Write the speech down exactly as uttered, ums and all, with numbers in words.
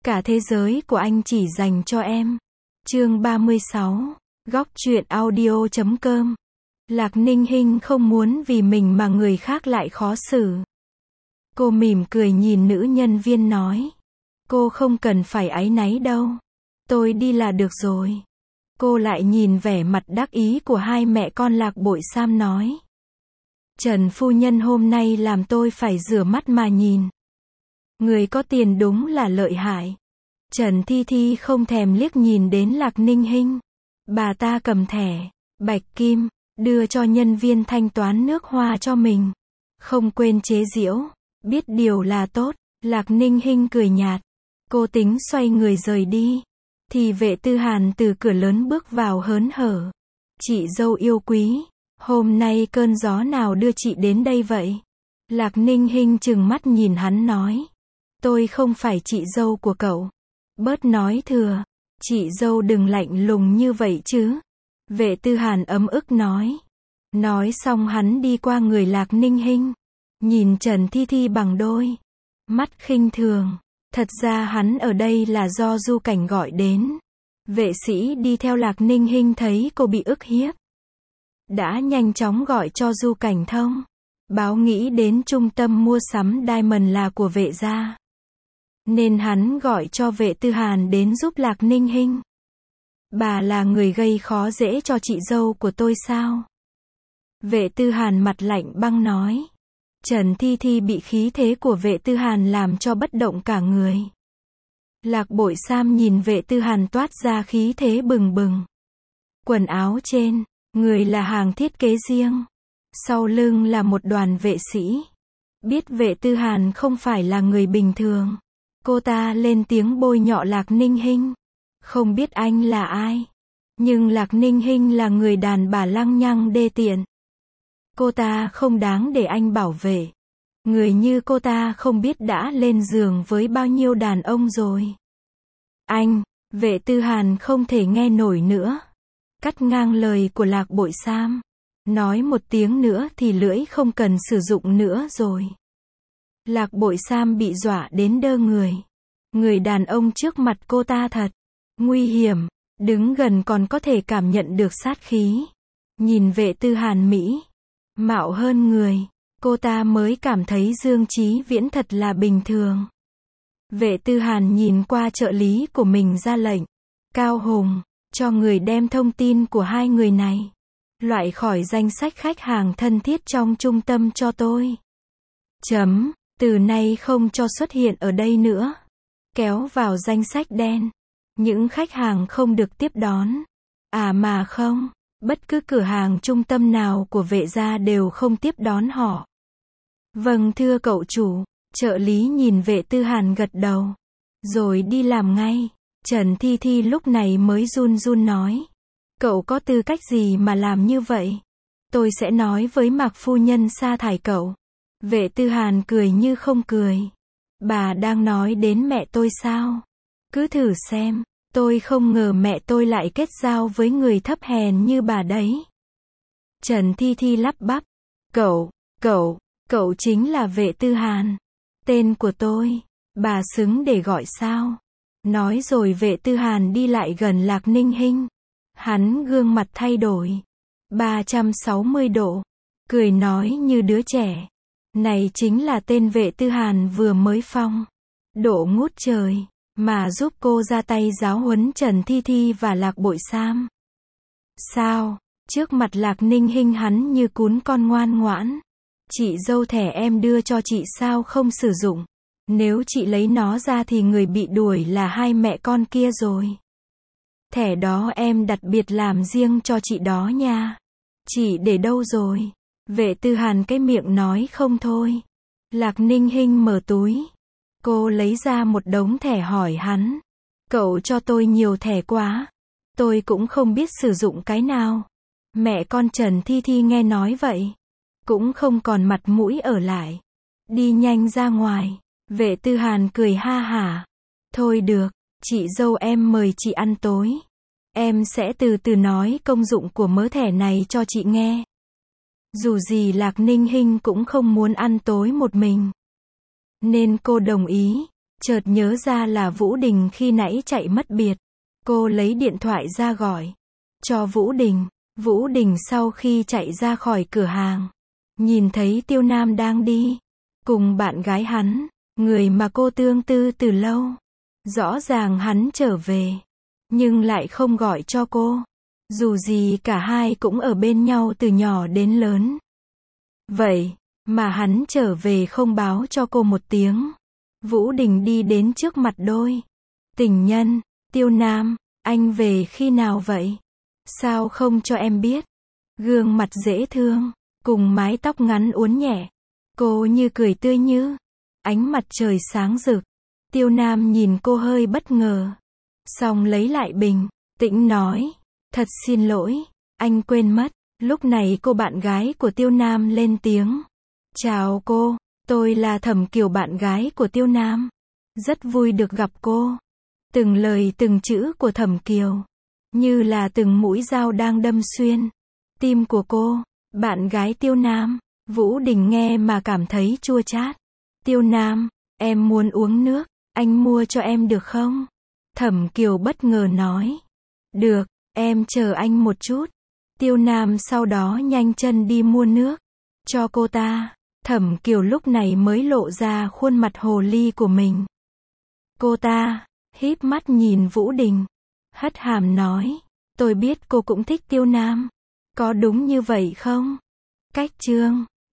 Cả thế giới của anh chỉ dành cho em. Chương ba mươi sáu. Góc truyện audio chấm com. Lạc Ninh Hinh không muốn vì mình mà người khác lại khó xử. Cô mỉm cười nhìn nữ nhân viên nói. Cô không cần phải áy náy đâu. Tôi đi là được rồi. Cô lại nhìn vẻ mặt đắc ý của hai mẹ con Lạc Bội Sam nói. Trần phu nhân hôm nay làm tôi phải rửa mắt mà nhìn. Người có tiền đúng là lợi hại. Trần Thi Thi không thèm liếc nhìn đến Lạc Ninh Hinh. Bà ta cầm thẻ, bạch kim, đưa cho nhân viên thanh toán nước hoa cho mình. Không quên chế giễu, biết điều là tốt. Lạc Ninh Hinh cười nhạt. Cô tính xoay người rời đi. Thì Vệ Tư Hàn từ cửa lớn bước vào hớn hở. Chị dâu yêu quý, hôm nay cơn gió nào đưa chị đến đây vậy? Lạc Ninh Hinh trừng mắt nhìn hắn nói. Tôi không phải chị dâu của cậu. Bớt nói thừa. Chị dâu đừng lạnh lùng như vậy chứ. Vệ Tư Hàn ấm ức nói. Nói xong hắn đi qua người Lạc Ninh Hinh. Nhìn Trần Thi Thi bằng đôi mắt khinh thường. Thật ra hắn ở đây là do Du Cảnh gọi đến. Vệ sĩ đi theo Lạc Ninh Hinh thấy cô bị ức hiếp. Đã nhanh chóng gọi cho Du Cảnh thông. Báo nghĩ đến trung tâm mua sắm Diamond là của vệ gia. Nên hắn gọi cho Vệ Tư Hàn đến giúp Lạc Ninh Hinh. Bà là người gây khó dễ cho chị dâu của tôi sao? Vệ Tư Hàn mặt lạnh băng nói. Trần Thi Thi bị khí thế của Vệ Tư Hàn làm cho bất động cả người. Lạc Bội Sam nhìn Vệ Tư Hàn toát ra khí thế bừng bừng. Quần áo trên, người là hàng thiết kế riêng. Sau lưng là một đoàn vệ sĩ. Biết Vệ Tư Hàn không phải là người bình thường. Cô ta lên tiếng bôi nhọ Lạc Ninh Hinh. Không biết anh là ai. Nhưng Lạc Ninh Hinh là người đàn bà lăng nhăng đê tiện. Cô ta không đáng để anh bảo vệ. Người như cô ta không biết đã lên giường với bao nhiêu đàn ông rồi. Anh, Vệ Tư Hàn không thể nghe nổi nữa. Cắt ngang lời của Lạc Bội Sam. Nói một tiếng nữa thì lưỡi không cần sử dụng nữa rồi. Lạc Bội Sam bị dọa đến đơ người. Người đàn ông trước mặt cô ta thật nguy hiểm. Đứng gần còn có thể cảm nhận được sát khí. Nhìn Vệ Tư Hàn Mỹ mạo hơn người, cô ta mới cảm thấy Dương Chí Viễn thật là bình thường. Vệ Tư Hàn nhìn qua trợ lý của mình ra lệnh. Cao Hùng, cho người đem thông tin của hai người này loại khỏi danh sách khách hàng thân thiết trong trung tâm cho tôi. Chấm, từ nay không cho xuất hiện ở đây nữa. Kéo vào danh sách đen. Những khách hàng không được tiếp đón. À mà không, bất cứ cửa hàng trung tâm nào của vệ gia đều không tiếp đón họ. Vâng thưa cậu chủ. Trợ lý nhìn Vệ Tư Hàn gật đầu. Rồi đi làm ngay. Trần Thi Thi lúc này mới run run nói. Cậu có tư cách gì mà làm như vậy? Tôi sẽ nói với Mạc phu nhân sa thải cậu. Vệ Tư Hàn cười như không cười. Bà đang nói đến mẹ tôi sao? Cứ thử xem. Tôi không ngờ mẹ tôi lại kết giao với người thấp hèn như bà đấy. Trần Thi Thi lắp bắp. Cậu, cậu, cậu chính là Vệ Tư Hàn. Tên của tôi. Bà xứng để gọi sao? Nói rồi Vệ Tư Hàn đi lại gần Lạc Ninh Hinh. Hắn gương mặt thay đổi ba trăm sáu mươi độ. Cười nói như đứa trẻ. Này chính là tên Vệ Tư Hàn vừa mới phong độ ngút trời. Mà giúp cô ra tay giáo huấn Trần Thi Thi và Lạc Bội Sam. Sao? Trước mặt Lạc Ninh Hinh hắn như cún con ngoan ngoãn. Chị dâu thẻ em đưa cho chị sao không sử dụng? Nếu chị lấy nó ra thì người bị đuổi là hai mẹ con kia rồi. Thẻ đó em đặc biệt làm riêng cho chị đó nha. Chị để đâu rồi? Vệ Tư Hàn cái miệng nói không thôi. Lạc Ninh Hinh mở túi. Cô lấy ra một đống thẻ hỏi hắn. Cậu cho tôi nhiều thẻ quá. Tôi cũng không biết sử dụng cái nào. Mẹ con Trần Thi Thi nghe nói vậy. Cũng không còn mặt mũi ở lại. Đi nhanh ra ngoài. Vệ Tư Hàn cười ha hả. Thôi được, chị dâu em mời chị ăn tối. Em sẽ từ từ nói công dụng của mớ thẻ này cho chị nghe. Dù gì Lạc Ninh Hinh cũng không muốn ăn tối một mình. Nên cô đồng ý. Chợt nhớ ra là Vũ Đình khi nãy chạy mất biệt. Cô lấy điện thoại ra gọi cho Vũ Đình. Vũ Đình sau khi chạy ra khỏi cửa hàng, nhìn thấy Tiêu Nam đang đi cùng bạn gái hắn, người mà cô tương tư từ lâu. Rõ ràng hắn trở về, nhưng lại không gọi cho cô. Dù gì cả hai cũng ở bên nhau từ nhỏ đến lớn. Vậy mà hắn trở về không báo cho cô một tiếng. Vũ Đình đi đến trước mặt đôi tình nhân. Tiêu Nam, anh về khi nào vậy? Sao không cho em biết? Gương mặt dễ thương, cùng mái tóc ngắn uốn nhẹ. Cô như cười tươi như ánh mặt trời sáng rực. Tiêu Nam nhìn cô hơi bất ngờ. Xong lấy lại bình tĩnh nói. Thật xin lỗi, anh quên mất. Lúc này cô bạn gái của Tiêu Nam lên tiếng. Chào cô, tôi là Thẩm Kiều, bạn gái của Tiêu Nam. Rất vui được gặp cô. Từng lời từng chữ của Thẩm Kiều, như là từng mũi dao đang đâm xuyên tim của cô. Bạn gái Tiêu Nam. Vũ Đình nghe mà cảm thấy chua chát. Tiêu Nam, em muốn uống nước, anh mua cho em được không? Thẩm Kiều bất ngờ nói. Được, em chờ anh một chút. Tiêu Nam sau đó nhanh chân đi mua nước cho cô ta. Thẩm Kiều lúc này mới lộ ra khuôn mặt hồ ly của mình. Cô ta híp mắt nhìn Vũ Đình, hất hàm nói. Tôi biết cô cũng thích Tiêu Nam. Có đúng như vậy không? Cách chương